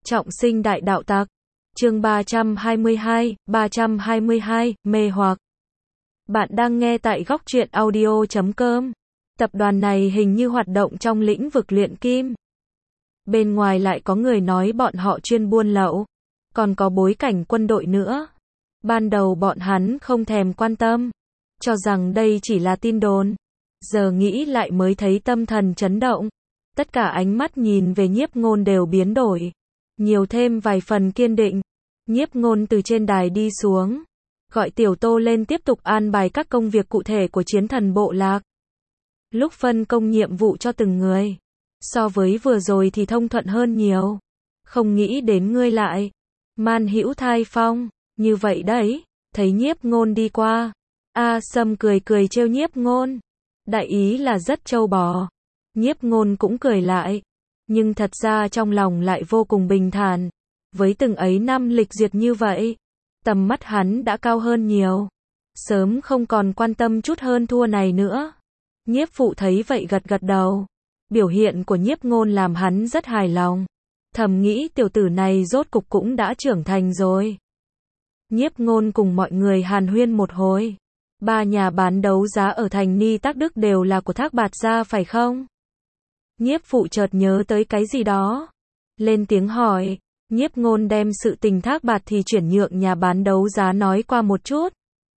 Trọng sinh đại đạo tặc. Chương 322, mê hoặc. Bạn đang nghe tại góc truyện audio.com. Tập đoàn này hình như hoạt động trong lĩnh vực luyện kim. Bên ngoài lại có người nói bọn họ chuyên buôn lậu, còn có bối cảnh quân đội nữa. Ban đầu bọn hắn không thèm quan tâm, cho rằng đây chỉ là tin đồn. Giờ nghĩ lại mới thấy tâm thần chấn động. Tất cả ánh mắt nhìn về Nhiếp Ngôn đều biến đổi, nhiều thêm vài phần kiên định. Nhiếp Ngôn từ trên đài đi xuống, gọi Tiểu Tô lên tiếp tục an bài các công việc cụ thể của chiến thần bộ lạc. Lúc phân công nhiệm vụ cho từng người, so với vừa rồi thì thông thuận hơn nhiều. Không nghĩ đến ngươi lại Man Hữu Thai Phong, như vậy đấy. Thấy Nhiếp Ngôn đi qua, A Sâm cười cười trêu Nhiếp Ngôn, đại ý là rất trâu bò. Nhiếp Ngôn cũng cười lại, nhưng thật ra trong lòng lại vô cùng bình thản. Với từng ấy năm lịch duyệt như vậy, tầm mắt hắn đã cao hơn nhiều, sớm không còn quan tâm chút hơn thua này nữa. Nhiếp Phụ thấy vậy gật gật đầu. Biểu hiện của Nhiếp Ngôn làm hắn rất hài lòng, thầm nghĩ tiểu tử này rốt cục cũng đã trưởng thành rồi. Nhiếp Ngôn cùng mọi người hàn huyên một hồi. 3 nhà bán đấu giá ở thành Ni Tắc Đức đều là của Thác Bạt gia phải không? Nhiếp Phụ chợt nhớ tới cái gì đó, lên tiếng hỏi. Nhiếp Ngôn đem sự tình Thác Bạt thì chuyển nhượng nhà bán đấu giá nói qua một chút.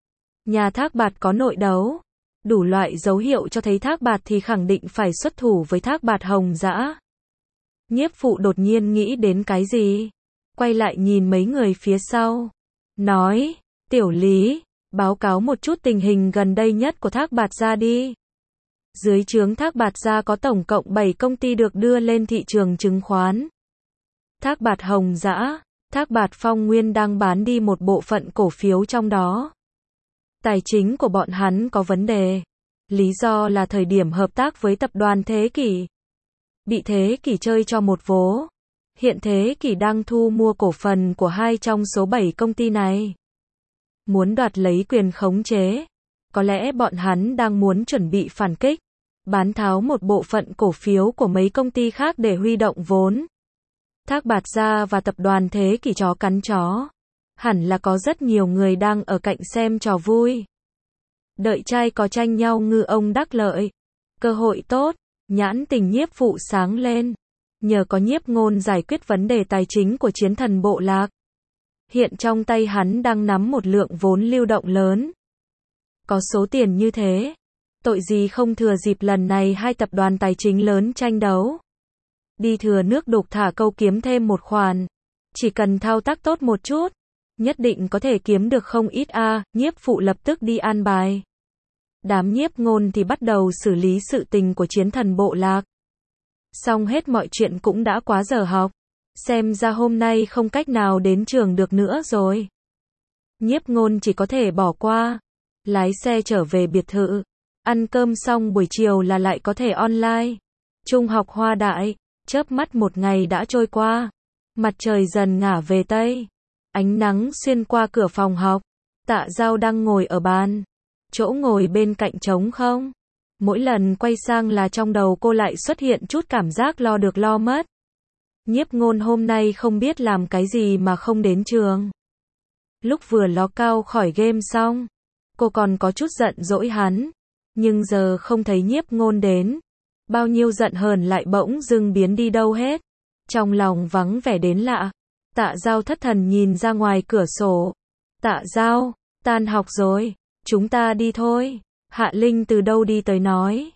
Nhà Thác Bạt có nội đấu, đủ loại dấu hiệu cho thấy Thác Bạt thì khẳng định phải xuất thủ với Thác Bạt Hồng Dã. Nhiếp Phụ đột nhiên nghĩ đến cái gì, quay lại nhìn mấy người phía sau, nói, Tiểu Lý, báo cáo một chút tình hình gần đây nhất của Thác Bạt gia đi. Dưới trướng Thác Bạt gia có tổng cộng 7 công ty được đưa lên thị trường chứng khoán. Thác Bạt Hồng Dã, Thác Bạt Phong Nguyên đang bán đi một bộ phận cổ phiếu trong đó. Tài chính của bọn hắn có vấn đề. Lý do là thời điểm hợp tác với tập đoàn Thế Kỷ, bị Thế Kỷ chơi cho một vố. Hiện Thế Kỷ đang thu mua cổ phần của 2 trong số 7 công ty này, muốn đoạt lấy quyền khống chế. Có lẽ bọn hắn đang muốn chuẩn bị phản kích, bán tháo một bộ phận cổ phiếu của mấy công ty khác để huy động vốn. Thác Bạt gia và tập đoàn Thế Kỷ chó cắn chó, hẳn là có rất nhiều người đang ở cạnh xem trò vui. Đợi trai có tranh nhau ngư ông đắc lợi. Cơ hội tốt. Nhãn tình Nhiếp Phụ sáng lên. Nhờ có Nhiếp Ngôn giải quyết vấn đề tài chính của chiến thần bộ lạc, hiện trong tay hắn đang nắm một lượng vốn lưu động lớn. Có số tiền như thế, tội gì không thừa dịp lần này hai tập đoàn tài chính lớn tranh đấu, đi thừa nước đục thả câu kiếm thêm một khoản. Chỉ cần thao tác tốt một chút, nhất định có thể kiếm được không ít a. Nhiếp Phụ lập tức đi an bài. Đám Nhiếp Ngôn thì bắt đầu xử lý sự tình của chiến thần bộ lạc. Xong hết mọi chuyện cũng đã quá giờ học, xem ra hôm nay không cách nào đến trường được nữa rồi. Nhiếp Ngôn chỉ có thể bỏ qua, lái xe trở về biệt thự. Ăn cơm xong buổi chiều là lại có thể online. Trung học Hoa Đại, chớp mắt một ngày đã trôi qua. Mặt trời dần ngả về tây, ánh nắng xuyên qua cửa phòng học. Tạ Giao đang ngồi ở bàn, chỗ ngồi bên cạnh trống không. Mỗi lần quay sang là trong đầu cô lại xuất hiện chút cảm giác lo được lo mất. Nhiếp Ngôn hôm nay không biết làm cái gì mà không đến trường. Lúc vừa ló cao khỏi game xong, cô còn có chút giận dỗi hắn. Nhưng giờ không thấy Nhiếp Ngôn đến, bao nhiêu giận hờn lại bỗng dưng biến đi đâu hết. Trong lòng vắng vẻ đến lạ. Tạ Giao thất thần nhìn ra ngoài cửa sổ. Tạ Giao, tan học rồi, chúng ta đi thôi. Hạ Linh từ đâu đi tới nói.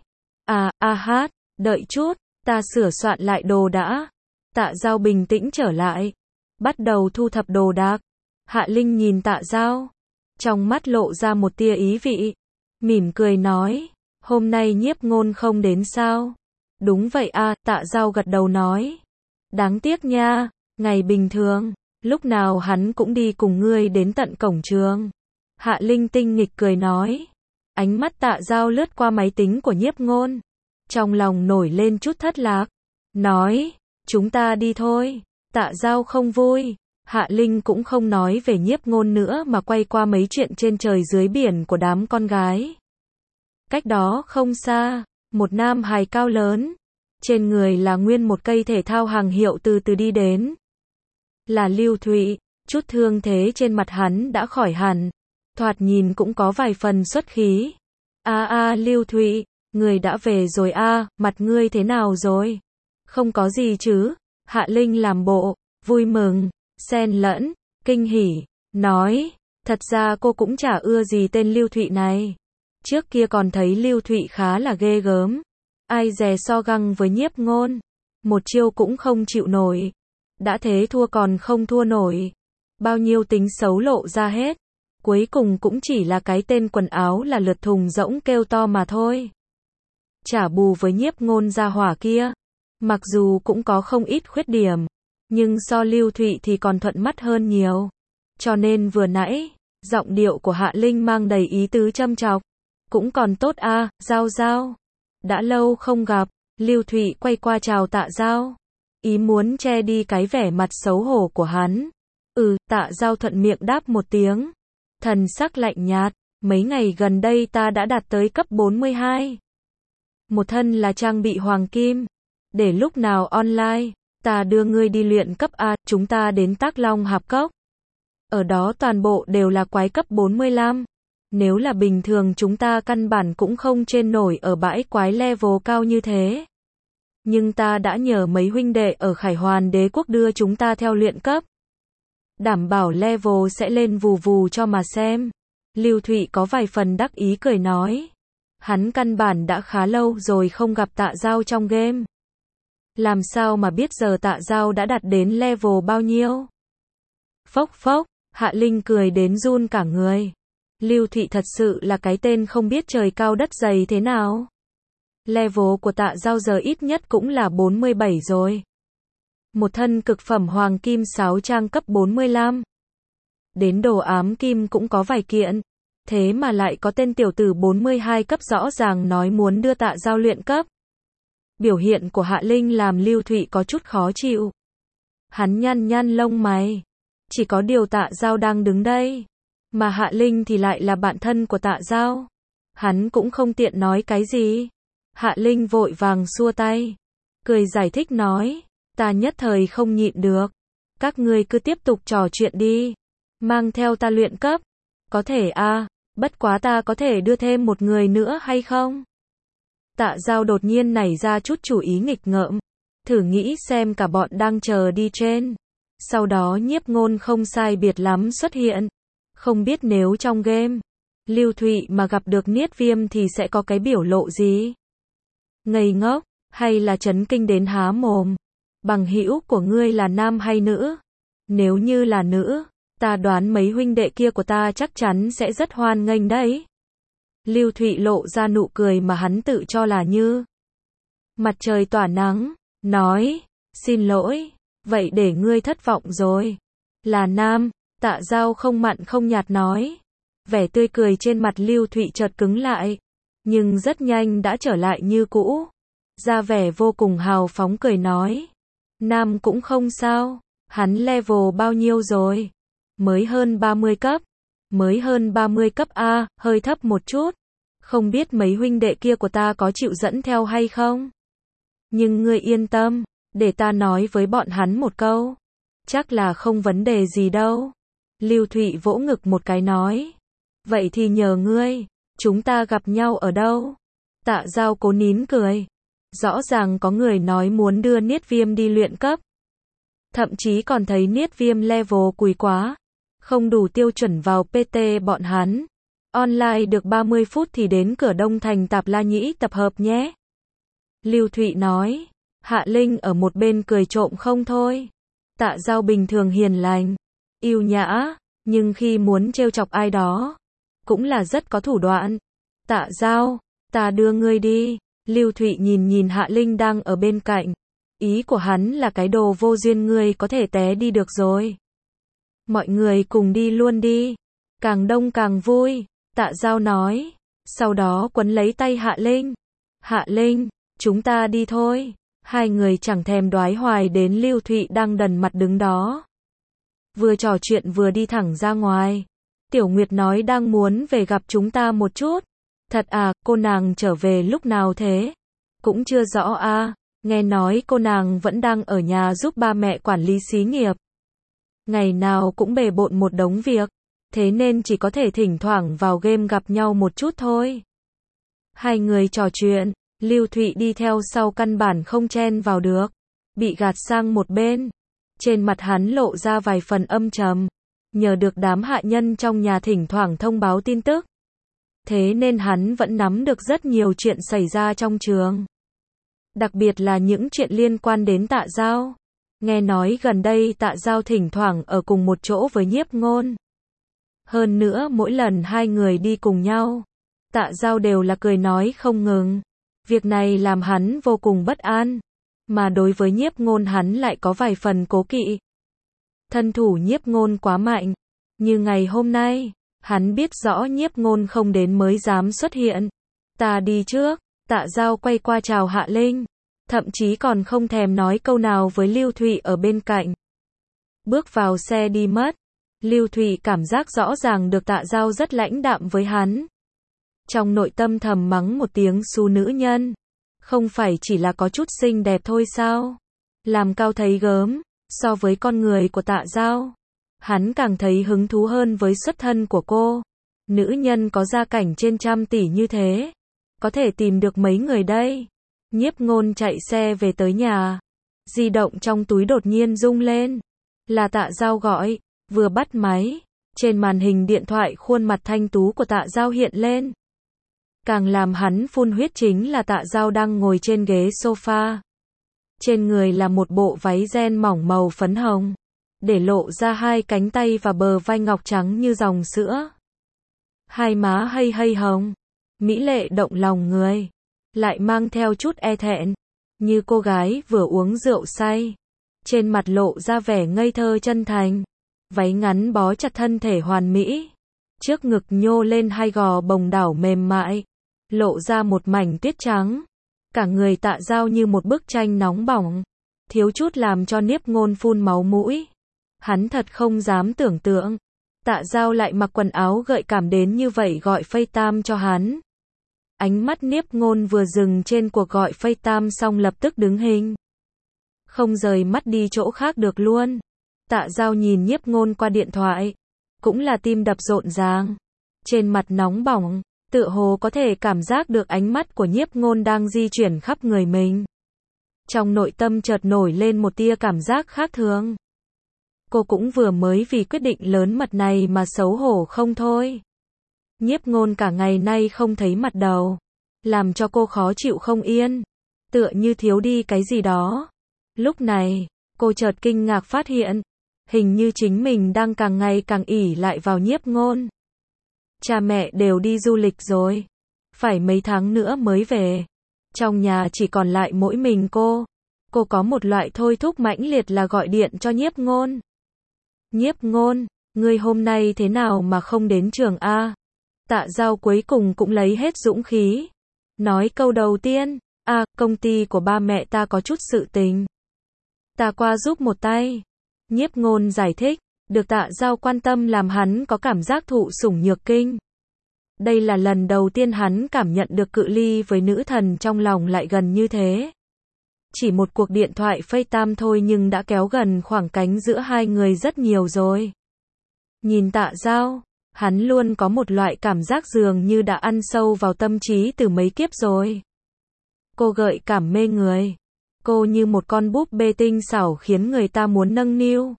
Hát, đợi chút, ta sửa soạn lại đồ đã. Tạ Giao bình tĩnh trở lại, bắt đầu thu thập đồ đạc. Hạ Linh nhìn Tạ Giao, trong mắt lộ ra một tia ý vị, mỉm cười nói, hôm nay Nhiếp Ngôn không đến sao? Đúng vậy Tạ Giao gật đầu nói. Đáng tiếc nha, ngày bình thường, lúc nào hắn cũng đi cùng ngươi đến tận cổng trường. Hạ Linh tinh nghịch cười nói. Ánh mắt Tạ Giao lướt qua máy tính của Nhiếp Ngôn, trong lòng nổi lên chút thất lạc, nói, chúng ta đi thôi. Tạ Giao không vui. Hạ Linh cũng không nói về Nhiếp Ngôn nữa mà quay qua mấy chuyện trên trời dưới biển của đám con gái. Cách đó không xa, một nam hài cao lớn, trên người là nguyên một cây thể thao hàng hiệu từ từ đi đến. Là Lưu Thụy, chút thương thế trên mặt hắn đã khỏi hẳn, thoạt nhìn cũng có vài phần xuất khí. Lưu Thụy, người đã về rồi mặt ngươi thế nào rồi? Không có gì chứ? Hạ Linh làm bộ, vui mừng, xen lẫn, kinh hỉ, nói, thật ra cô cũng chả ưa gì tên Lưu Thụy này. Trước kia còn thấy Lưu Thụy khá là ghê gớm. Ai dè so găng với Nhiếp Ngôn. Một chiêu cũng không chịu nổi. Đã thế thua còn không thua nổi. Bao nhiêu tính xấu lộ ra hết. Cuối cùng cũng chỉ là cái tên quần áo là lượt thùng rỗng kêu to mà thôi. Trả bù với Nhiếp Ngôn gia hỏa kia. Mặc dù cũng có không ít khuyết điểm. Nhưng so Lưu Thụy thì còn thuận mắt hơn nhiều. Cho nên vừa nãy, giọng điệu của Hạ Linh mang đầy ý tứ châm chọc. Cũng còn tốt Giao Giao. Đã lâu không gặp, Lưu Thụy quay qua chào Tạ Giao. Ý muốn che đi cái vẻ mặt xấu hổ của hắn. Tạ Giao thuận miệng đáp một tiếng. Thần sắc lạnh nhạt, mấy ngày gần đây ta đã đạt tới cấp 42. Một thân là trang bị hoàng kim. Để lúc nào online, ta đưa ngươi đi luyện cấp chúng ta đến Tác Long Hạp Cốc. Ở đó toàn bộ đều là quái cấp 45. Nếu là bình thường chúng ta căn bản cũng không trên nổi ở bãi quái level cao như thế. Nhưng ta đã nhờ mấy huynh đệ ở Khải Hoàn Đế Quốc đưa chúng ta theo luyện cấp. Đảm bảo level sẽ lên vù vù cho mà xem. Lưu Thụy có vài phần đắc ý cười nói. Hắn căn bản đã khá lâu rồi không gặp Tạ Giao trong game. Làm sao mà biết giờ Tạ Giao đã đạt đến level bao nhiêu? Phốc phốc, Hạ Linh cười đến run cả người. Lưu Thụy thật sự là cái tên không biết trời cao đất dày thế nào. Level của Tạ Giao giờ ít nhất cũng là 47 rồi. Một thân cực phẩm hoàng kim 6 trang cấp 45. Đến đồ ám kim cũng có vài kiện. Thế mà lại có tên tiểu tử 42 cấp rõ ràng nói muốn đưa Tạ Giao luyện cấp. Biểu hiện của Hạ Linh làm Lưu Thụy có chút khó chịu. Hắn nhăn nhăn lông mày. Chỉ có điều Tạ Giao đang đứng đây. Mà Hạ Linh thì lại là bạn thân của Tạ Giao. Hắn cũng không tiện nói cái gì. Hạ Linh vội vàng xua tay. Cười giải thích nói. Ta nhất thời không nhịn được. Các ngươi cứ tiếp tục trò chuyện đi. Mang theo ta luyện cấp. Có thể bất quá ta có thể đưa thêm một người nữa hay không? Tạ Giao đột nhiên nảy ra chút chủ ý nghịch ngợm. Thử nghĩ xem cả bọn đang chờ đi trên. Sau đó Nhiếp Ngôn không sai biệt lắm xuất hiện. Không biết nếu trong game, Lưu Thụy mà gặp được Niết Viêm thì sẽ có cái biểu lộ gì? Ngây ngốc, hay là chấn kinh đến há mồm? Bằng hữu của ngươi là nam hay nữ? Nếu như là nữ, ta đoán mấy huynh đệ kia của ta chắc chắn sẽ rất hoan nghênh đấy. Lưu Thụy lộ ra nụ cười mà hắn tự cho là như mặt trời tỏa nắng, nói, xin lỗi, vậy để ngươi thất vọng rồi. Là nam, Tạ Giao không mặn không nhạt nói. Vẻ tươi cười trên mặt Lưu Thụy chợt cứng lại, nhưng rất nhanh đã trở lại như cũ. Ra vẻ vô cùng hào phóng cười nói. Nam cũng không sao, hắn level bao nhiêu rồi? Mới hơn 30 cấp. Mới hơn 30 cấp hơi thấp một chút. Không biết mấy huynh đệ kia của ta có chịu dẫn theo hay không? Nhưng ngươi yên tâm, để ta nói với bọn hắn một câu. Chắc là không vấn đề gì đâu. Lưu Thụy vỗ ngực một cái nói. Vậy thì nhờ ngươi, chúng ta gặp nhau ở đâu? Tạ Giao cố nín cười. Rõ ràng có người nói muốn đưa Niết Viêm đi luyện cấp. Thậm chí còn thấy Niết Viêm level cùi quá. Không đủ tiêu chuẩn vào PT bọn hắn. Online được 30 phút thì đến cửa Đông Thành Tạp La Nhĩ tập hợp nhé. Lưu Thụy nói. Hạ Linh ở một bên cười trộm không thôi. Tạ Giao bình thường hiền lành, yêu nhã, nhưng khi muốn trêu chọc ai đó, cũng là rất có thủ đoạn. Tạ Giao, ta đưa ngươi đi. Lưu Thụy nhìn Hạ Linh đang ở bên cạnh. Ý của hắn là cái đồ vô duyên ngươi có thể té đi được rồi. Mọi người cùng đi luôn đi. Càng đông càng vui. Tạ Giao nói. Sau đó quấn lấy tay Hạ Linh. Hạ Linh, chúng ta đi thôi. Hai người chẳng thèm đoái hoài đến Lưu Thụy đang đần mặt đứng đó. Vừa trò chuyện vừa đi thẳng ra ngoài. Tiểu Nguyệt nói đang muốn về gặp chúng ta một chút. Thật cô nàng trở về lúc nào thế? Cũng chưa rõ nghe nói cô nàng vẫn đang ở nhà giúp ba mẹ quản lý xí nghiệp. Ngày nào cũng bề bộn một đống việc, thế nên chỉ có thể thỉnh thoảng vào game gặp nhau một chút thôi. Hai người trò chuyện, Lưu Thụy đi theo sau căn bản không chen vào được, bị gạt sang một bên. Trên mặt hắn lộ ra vài phần âm trầm, nhờ được đám hạ nhân trong nhà thỉnh thoảng thông báo tin tức. Thế nên hắn vẫn nắm được rất nhiều chuyện xảy ra trong trường. Đặc biệt là những chuyện liên quan đến Tạ Giao. Nghe nói gần đây Tạ Giao thỉnh thoảng ở cùng một chỗ với Nhiếp Ngôn. Hơn nữa mỗi lần hai người đi cùng nhau, Tạ Giao đều là cười nói không ngừng. Việc này làm hắn vô cùng bất an. Mà đối với Nhiếp Ngôn hắn lại có vài phần cố kỵ. Thân thủ Nhiếp Ngôn quá mạnh. Như ngày hôm nay, hắn biết rõ Nhiếp Ngôn không đến mới dám xuất hiện. Ta đi trước. Tạ Giao quay qua chào Hạ Linh. Thậm chí còn không thèm nói câu nào với Lưu Thụy ở bên cạnh. Bước vào xe đi mất. Lưu Thụy cảm giác rõ ràng được Tạ Giao rất lãnh đạm với hắn. Trong nội tâm thầm mắng một tiếng xú nữ nhân. Không phải chỉ là có chút xinh đẹp thôi sao? Làm cao thấy gớm. So với con người của Tạ Giao, hắn càng thấy hứng thú hơn với xuất thân của cô. Nữ nhân có gia cảnh trên trăm tỷ như thế, có thể tìm được mấy người đây? Nhiếp Ngôn chạy xe về tới nhà. Di động trong túi đột nhiên rung lên. Là Tạ Giao gọi. Vừa bắt máy, trên màn hình điện thoại khuôn mặt thanh tú của Tạ Giao hiện lên. Càng làm hắn phun huyết chính là Tạ Giao đang ngồi trên ghế sofa. Trên người là một bộ váy ren mỏng màu phấn hồng, để lộ ra hai cánh tay và bờ vai ngọc trắng như dòng sữa. Hai má hay hồng, mỹ lệ động lòng người, lại mang theo chút e thẹn, như cô gái vừa uống rượu say. Trên mặt lộ ra vẻ ngây thơ chân thành, váy ngắn bó chặt thân thể hoàn mỹ, trước ngực nhô lên hai gò bồng đảo mềm mại, lộ ra một mảnh tuyết trắng. Cả người Tạ Giao như một bức tranh nóng bỏng, thiếu chút làm cho Nhiếp Ngôn phun máu mũi. Hắn thật không dám tưởng tượng, Tạ Giao lại mặc quần áo gợi cảm đến như vậy gọi FaceTime cho hắn. Ánh mắt Nhiếp Ngôn vừa dừng trên cuộc gọi FaceTime xong lập tức đứng hình. Không rời mắt đi chỗ khác được luôn. Tạ Giao nhìn Nhiếp Ngôn qua điện thoại, cũng là tim đập rộn ràng. Trên mặt nóng bỏng, tựa hồ có thể cảm giác được ánh mắt của Nhiếp Ngôn đang di chuyển khắp người mình. Trong nội tâm chợt nổi lên một tia cảm giác khác thường. Cô cũng vừa mới vì quyết định lớn mật này mà xấu hổ không thôi. Nhiếp Ngôn cả ngày nay không thấy mặt đầu, làm cho cô khó chịu không yên, tựa như thiếu đi cái gì đó. Lúc này, cô chợt kinh ngạc phát hiện, hình như chính mình đang càng ngày càng ỷ lại vào Nhiếp Ngôn. Cha mẹ đều đi du lịch rồi, phải mấy tháng nữa mới về. Trong nhà chỉ còn lại mỗi mình cô. Cô có một loại thôi thúc mãnh liệt là gọi điện cho Nhiếp Ngôn. Nhiếp Ngôn, ngươi hôm nay thế nào mà không đến trường a? Tạ Giao cuối cùng cũng lấy hết dũng khí. Nói câu đầu tiên, công ty của ba mẹ ta có chút sự tình. Ta qua giúp một tay. Nhiếp Ngôn giải thích, được Tạ Giao quan tâm làm hắn có cảm giác thụ sủng nhược kinh. Đây là lần đầu tiên hắn cảm nhận được cự ly với nữ thần trong lòng lại gần như thế. Chỉ một cuộc điện thoại FaceTime thôi nhưng đã kéo gần khoảng cách giữa hai người rất nhiều rồi. Nhìn Tạ Giao, hắn luôn có một loại cảm giác dường như đã ăn sâu vào tâm trí từ mấy kiếp rồi. Cô gợi cảm mê người. Cô như một con búp bê tinh xảo khiến người ta muốn nâng niu.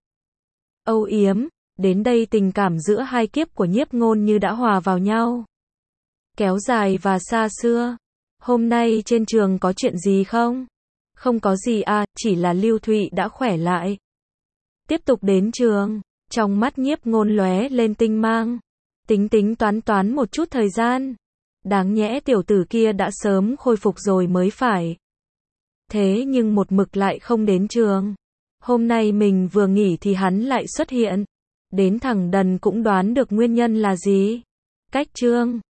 Âu yếm, đến đây tình cảm giữa hai kiếp của Nhiếp Ngôn như đã hòa vào nhau. Kéo dài và xa xưa. Hôm nay trên trường có chuyện gì không? Không có gì chỉ là Lưu Thụy đã khỏe lại. Tiếp tục đến trường, trong mắt Nhiếp Ngôn lóe lên tinh mang. Tính toán một chút thời gian. Đáng nhẽ tiểu tử kia đã sớm khôi phục rồi mới phải. Thế nhưng một mực lại không đến trường. Hôm nay mình vừa nghỉ thì hắn lại xuất hiện. Đến thằng đần cũng đoán được nguyên nhân là gì. Cách chương